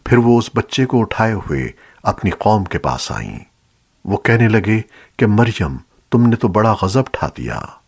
फिर वो उस बच्चे को उठाए हुए अपनी कौम के पास आईं। वो कहने लगे कि मरियम, तुमने तो बड़ा गजब ढा दिया।